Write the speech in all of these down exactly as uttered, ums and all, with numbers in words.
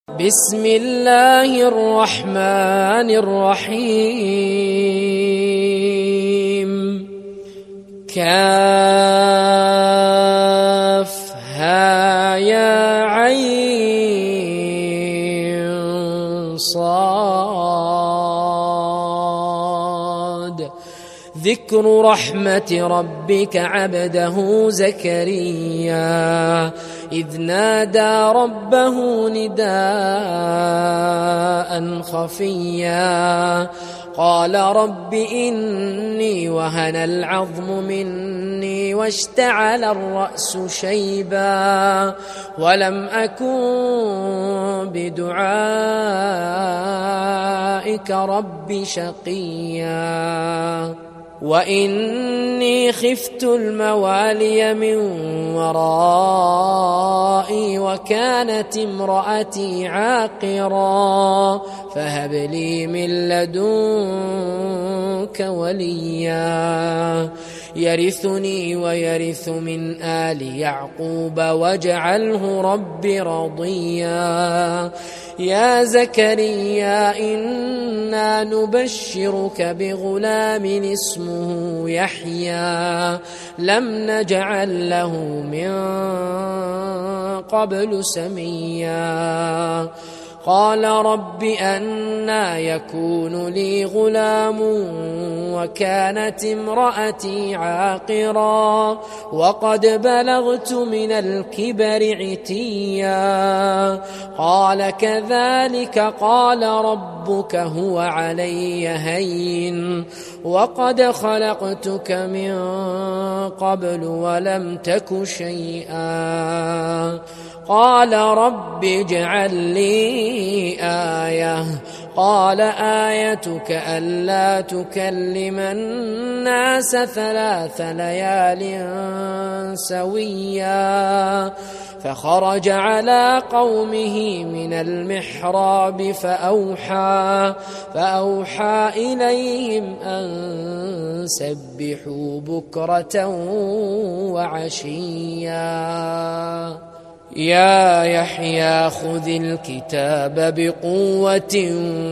بسم الله الرحمن الرحيم كافها يا عين صاد ذكر رحمة ربك عبده زكريا إذ نادى ربه نداء خفيا قال رب إني وهن العظم مني واشتعل الرأس شيبا ولم أكن بدعائك رب شقيا وإني خفت الموالي من ورائي وكانت امرأتي عاقرا فهب لي من لدنك وليا يرثني ويرث من آل يعقوب واجعله رب رضيا يا زكريا إنا نبشرك بغلام اسمه يحيى لم نجعل له من قبل سميا قال رب أنى يكون لي غلام وكانت امرأتي عاقرا وقد بلغت من الكبر عتيا قال كذلك قال ربك هو علي هين وقد خلقتك من قبل ولم تك شيئا قال رب اجعل لي آية قال آيتك ألا تكلم الناس ثلاث ليال سويا فخرج على قومه من المحراب فأوحى, فأوحى إليهم أن سبحوا بكرة وعشيا يا يحيى خذ الكتاب بقوة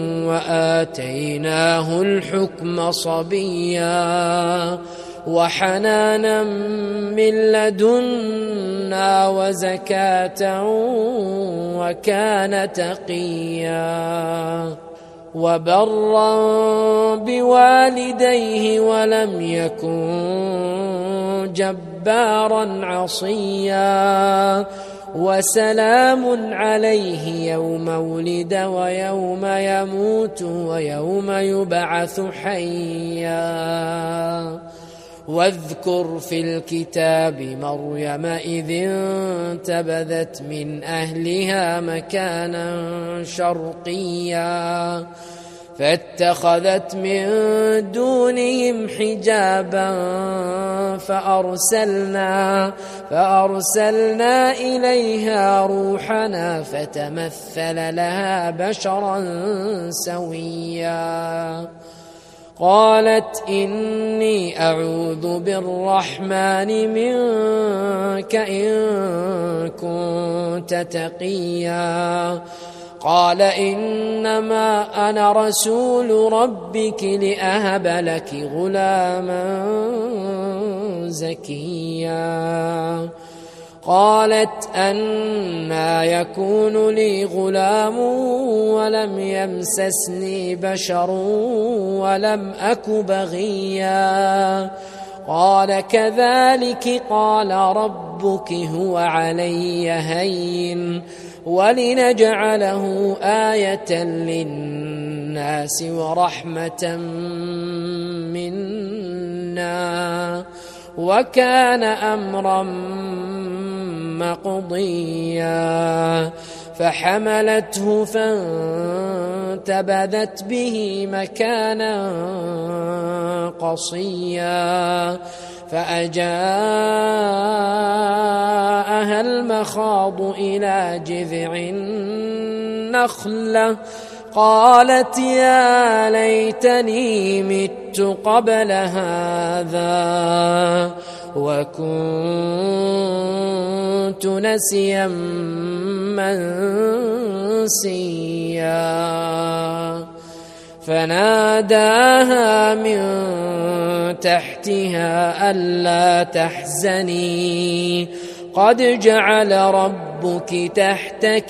وآتيناه الحكم صبيا وحنانا من لدنا وزكاة وكان تقيا وبرا بوالديه ولم يكن جبارا عصيا وسلام عليه يوم ولد ويوم يموت ويوم يبعث حيا واذكر في الكتاب مريم إذ انتبذت من أهلها مكانا شرقيا فاتخذت من دونهم حجابا فأرسلنا, فأرسلنا إليها روحنا فتمثل لها بشرا سويا قالت إني أعوذ بالرحمن منك إن كنت تقيا قال إنما أنا رسول ربك لأهب لك غلاما زكيا قالت أنى يكون لي غلام ولم يمسسني بشر ولم أك بغيا قال كذلك قال ربك هو علي هين ولنجعله آية للناس ورحمة منا وكان أمرا مقضيا فحملته فانتبذت به مكانا قصيا فأجاءها المخاض إلى جذع النخلة قالت يا ليتني مت قبل هذا وكنت نسيا منسيا فناداها من تحتها ألا تحزني قد جعل ربك تحتك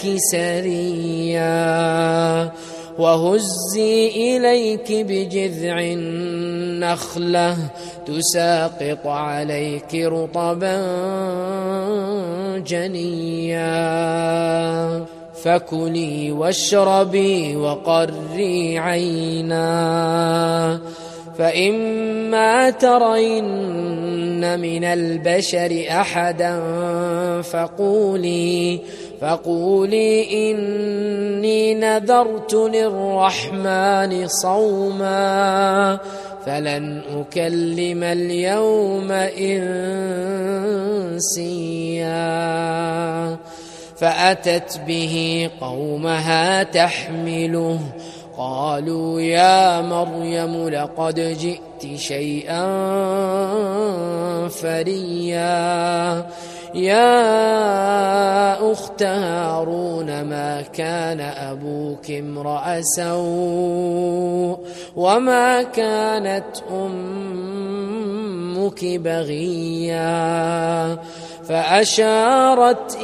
سريا وهزي إليك بجذع النخلة تساقط عليك رطبا جنيا فكلي واشربي وقري عينا فإما ترين من البشر أحدا فقولي فقولي إني نذرت للرحمن صوما فلن أكلم اليوم إنسيا فأتت به قومها تحمله قالوا يا مريم لقد جئت شيئا فريا يا أخت هارون ما كان أبوك امرأ سوء وما كانت أمك بغيا فأشارت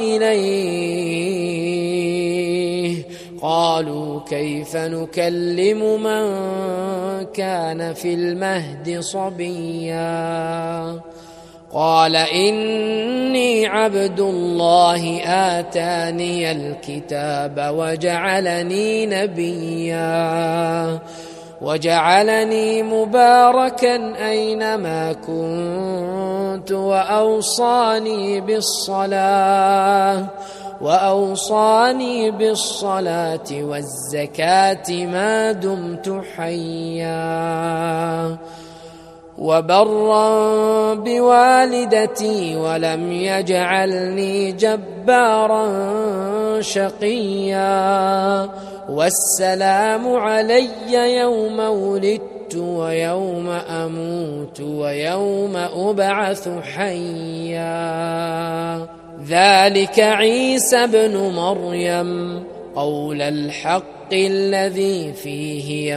إليه قالوا كيف نكلم من كان في المهد صبيا قال إني عبد الله آتاني الكتاب وجعلني نبيا وجعلني مباركا أينما كنت وأوصاني بالصلاة وأوصاني بالصلاة والزكاة ما دمت حيا وبرا بوالدتي ولم يجعلني جبارا شقيا والسلام علي يوم ولدت ويوم أموت ويوم أبعث حيا ذلك عيسى ابن مريم قول الحق الذي فيه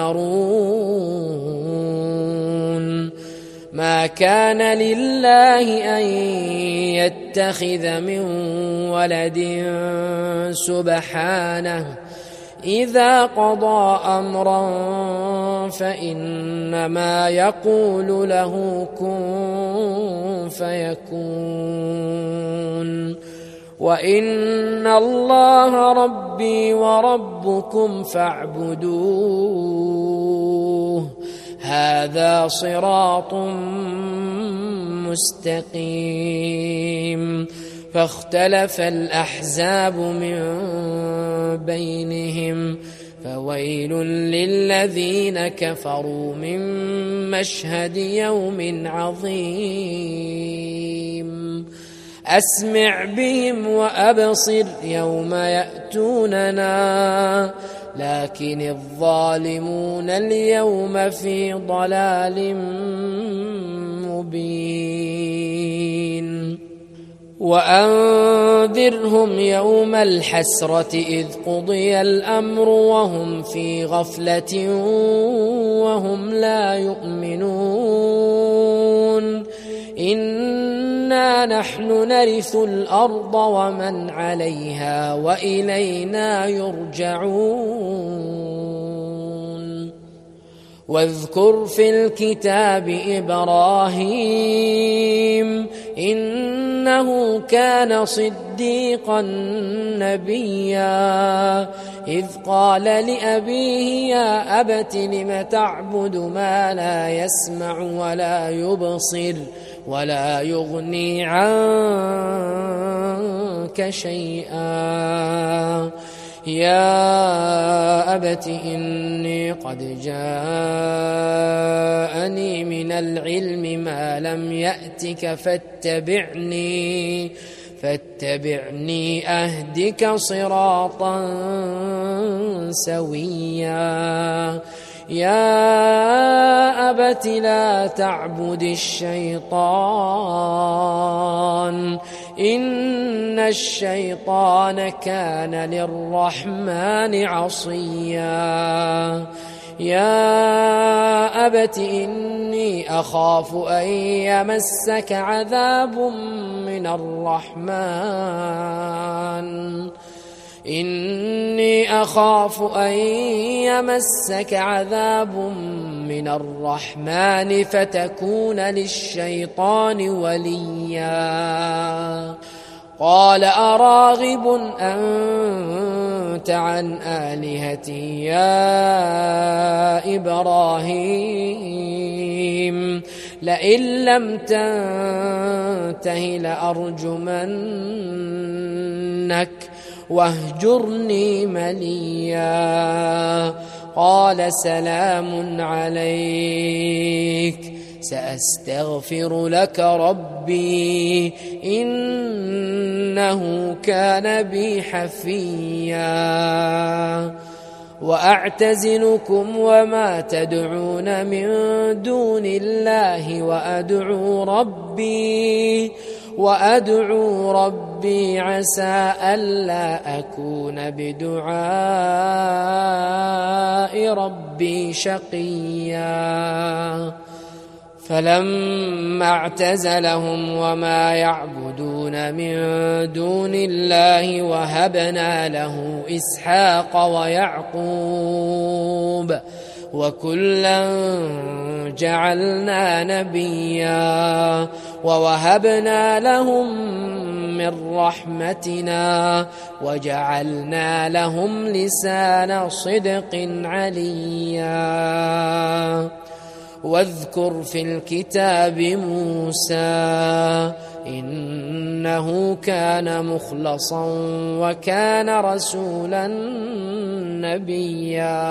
يمترون ما كان لله أن يتخذ من ولد سبحانه إذا قضى أمرا فإنما يقول له كن فيكون وإن الله ربي وربكم فاعبدوه هذا صراط مستقيم فاختلف الأحزاب من بينهم فويل للذين كفروا من مشهد يوم عظيم أسمع بهم وأبصر يوم يأتوننا لكن الظالمون اليوم في ضلال مبين وأنذرهم يوم الحسرة إذ قضي الأمر وهم في غفلة وهم لا يؤمنون إنا نحن نرث الأرض ومن عليها وإلينا يرجعون واذكر في الكتاب إبراهيم إنه كان صديقا نبيا إذ قال لأبيه يا أبت لم تعبد ما لا يسمع ولا يبصر ولا يغني عنك شيئا يا أبت إني قد جاءني من العلم ما لم يأتك فاتبعني فاتبعني أهدك صراطا سويا يا أبت لا تعبد الشيطان إن الشيطان كان للرحمن عصيا يا أبت إني أخاف أن يمسك عذاب من الرحمن إني أخاف أن يمسك عذاب من الرحمن فتكون للشيطان وليا قال أراغب أنت عن آلهتي يا إبراهيم لئن لم تنته لأرجمنك واهجرني مليا قال سلام عليك سأستغفر لك ربي إنه كان بي حفيا وأعتزلكم وما تدعون من دون الله وأدعو ربي وأدعو ربي عسى ألا أكون بدعاء ربي شقيا فلما اعتزلهم وما يعبدون من دون الله وهبنا له إسحاق ويعقوب وكلا جعلنا نبيا ووهبنا لهم من رحمتنا وجعلنا لهم لسان صدق عليا واذكر في الكتاب موسى إنه كان مخلصا وكان رسولا نبيا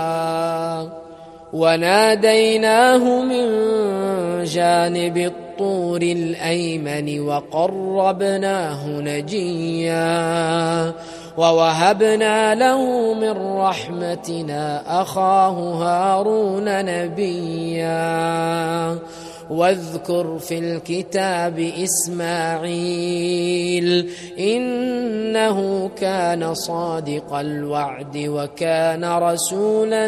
وناديناه من جانب الطور الأيمن وقربناه نجيا ووهبنا له من رحمتنا أخاه هارون نبيا واذكر في الكتاب إسماعيل إنه كان صادق الوعد وكان رسولا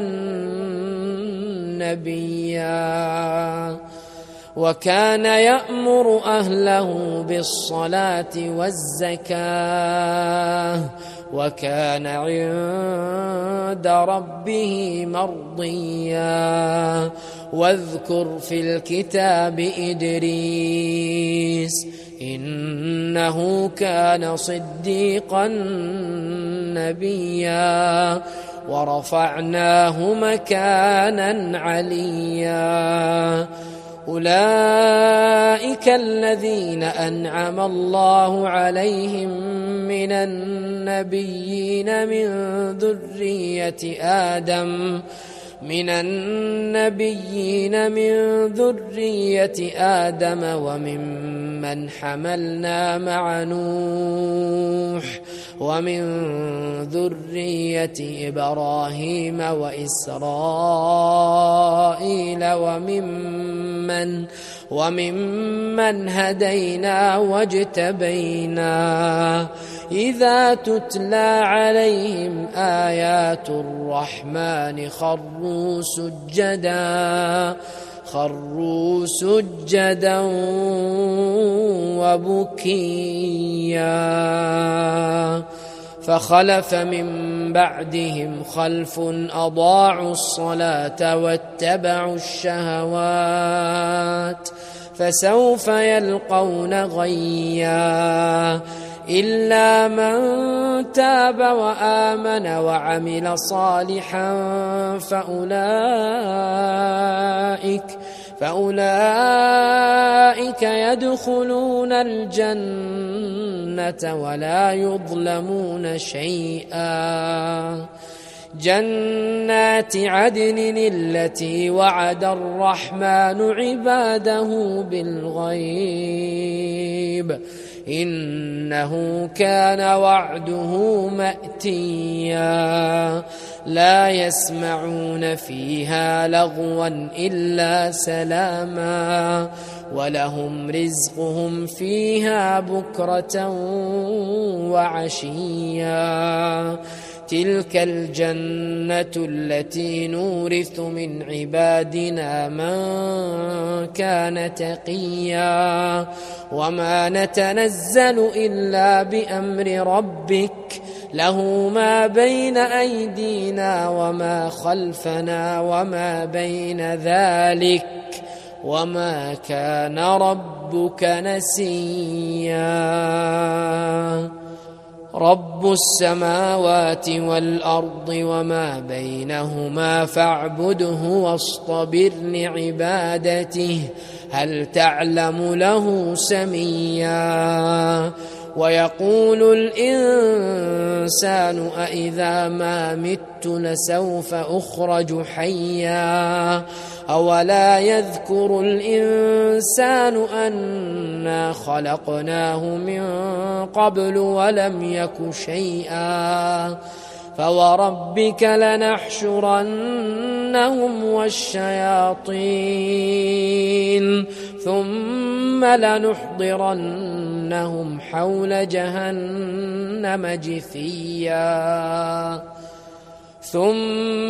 نبيا وكان يأمر أهله بالصلاة والزكاة وكان عند ربه مرضيا واذكر في الكتاب إدريس إنه كان صديقا نبيا ورفعناه مكانا عليا أولئك الذين أنعم الله عليهم من النبيين من ذرية آدم من النبيين من ذرية آدم وممن حملنا مع نوح ومن ذرية إبراهيم وإسرائيل وممن وممن هدينا واجتبينا إذا تتلى عليهم آيات الرحمن خروا سجدا خروا سجدا وبكيا فخلف من بعدهم خلف أضاعوا الصلاة واتبعوا الشهوات فسوف يلقون غيا إلا من تاب وآمن وعمل صالحا فأولئك فأولئك يدخلون الجنة ولا يظلمون شيئا جنات عدن التي وعد الرحمن عباده بالغيب إنه كان وعده مأتيا لا يسمعون فيها لغوا إلا سلاما ولهم رزقهم فيها بكرة وعشيا تلك الجنة التي نورث من عبادنا من كان تقيا وما نتنزل إلا بأمر ربك له ما بين أيدينا وما خلفنا وما بين ذلك وما كان ربك نسيا رب السماوات والأرض وما بينهما فاعبده واصطبر لعبادته هل تعلم له سميا ويقول الإنسان أإذا ما مت لسوف أخرج حيا أولا يذكر الإنسان أنا خلقناه من قبل ولم يك شيئا فوربك لنحشرنهم والشياطين ثم لنحضرنهم حول جهنم جثيا ثم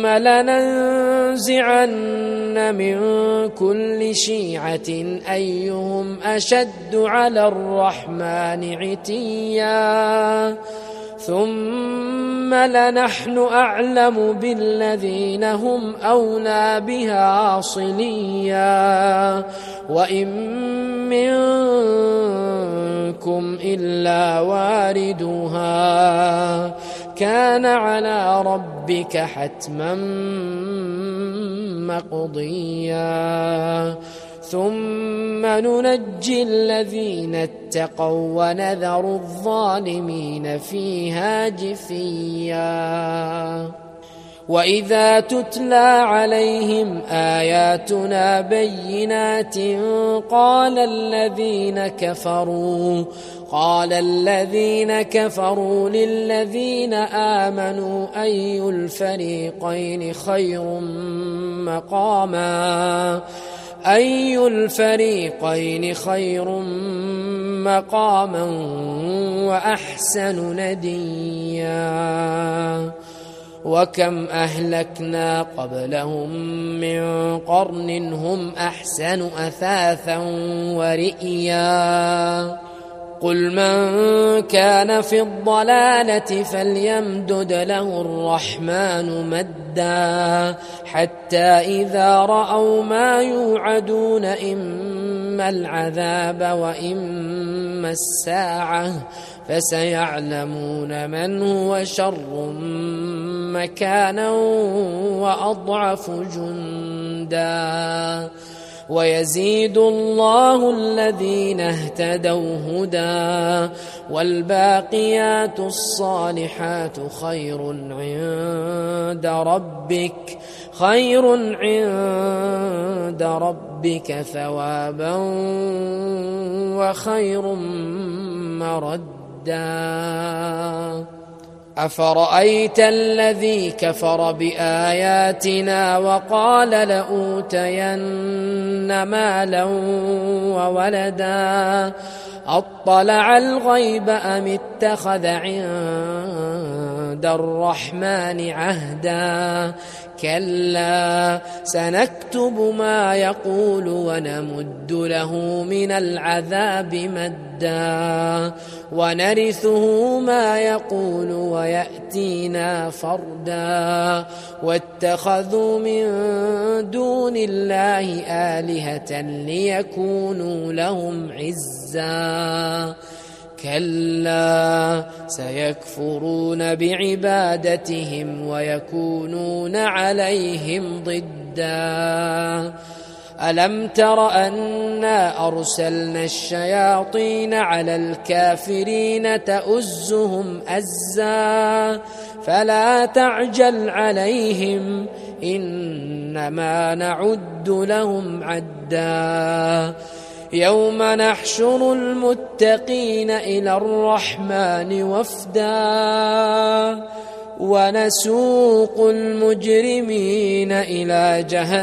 لننزعن من كل شيعة أيهم أشد على الرحمن عتيا ثم لنحن أعلم بالذين هم أولى بها صليا وإن منكم إلا واردها كان على ربك حتما مقضيا ثم ننجي الذين اتقوا ونذر الظالمين فيها جثيا وإذا تتلى عليهم آياتنا بينات قال الذين كفروا قال الذين كفروا للذين آمنوا أي الفريقين خير مقاما أي الفريقين خير مقاما وأحسن نديا وكم أهلكنا قبلهم من قرن هم أحسن أثاثا ورئيا قل من كان في الضلالة فليمدد له الرحمن مدا حتى إذا رأوا ما يوعدون إما العذاب وإما الساعة فسيعلمون من هو شر مكانا وأضعف جندا ويزيد الله الذين اهتدوا هدى والباقيات الصالحات خير عند ربك خير عند ربك ثوابا وخير مردا أفرأيت الذي كفر بآياتنا وقال لأوتين مالا وولدا أطلع الغيب أم اتخذ عند الرحمن عهدا كلا سنكتب ما يقول ونمد له من العذاب مدا ونرثه ما يقول ويأتينا فردا واتخذوا من دون الله آلهة ليكونوا لهم عزا كلا سيكفرون بعبادتهم ويكونون عليهم ضدا ألم تر أنا أرسلنا الشياطين على الكافرين تؤزهم أزا فلا تعجل عليهم إنما نعد لهم عدا يوم نحشر المتقين إلى الرحمن وفدا ونسوق المجرمين إلى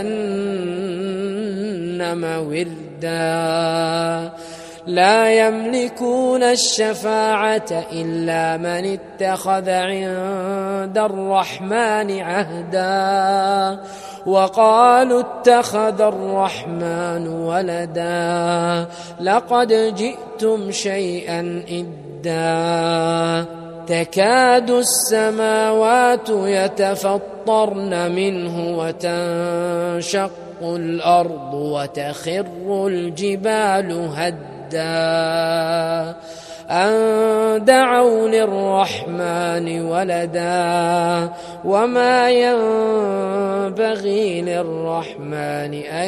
جهنم وردا لا يملكون الشفاعة إلا من اتخذ عند الرحمن عهدا وقالوا اتخذ الرحمن ولدا لقد جئتم شيئا إدا تكاد السماوات يتفطرن منه وتنشق الأرض وتخر الجبال هدا أن دعوا للرحمن ولدا وما ينبغي للرحمن أن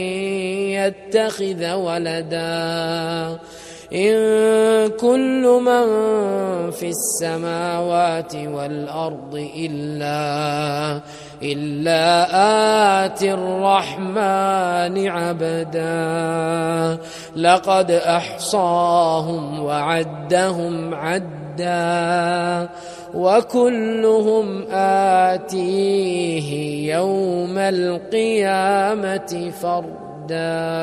يتخذ ولدا إن كل من في السماوات والأرض إلا إلا آتي الرحمن عبدا لقد أحصاهم وعدهم عدا وكلهم آتيه يوم القيامة فردا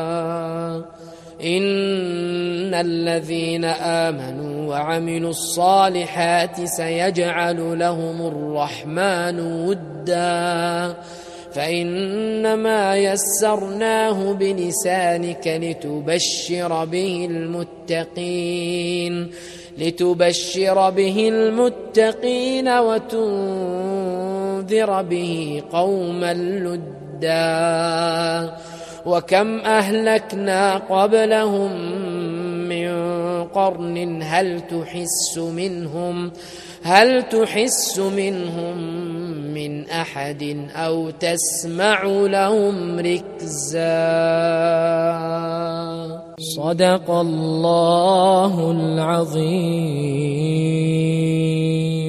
إن الذين آمنوا وعملوا الصالحات سيجعل لهم الرحمن ودا فإنما يسرناه بلسانك لتبشر به المتقين لتبشر به المتقين وتنذر به قوما لدا وكم أهلكنا قبلهم من قرن هل تحس منهم هل تحس منهم من أحد أو تسمع لهم ركزا صدق الله العظيم.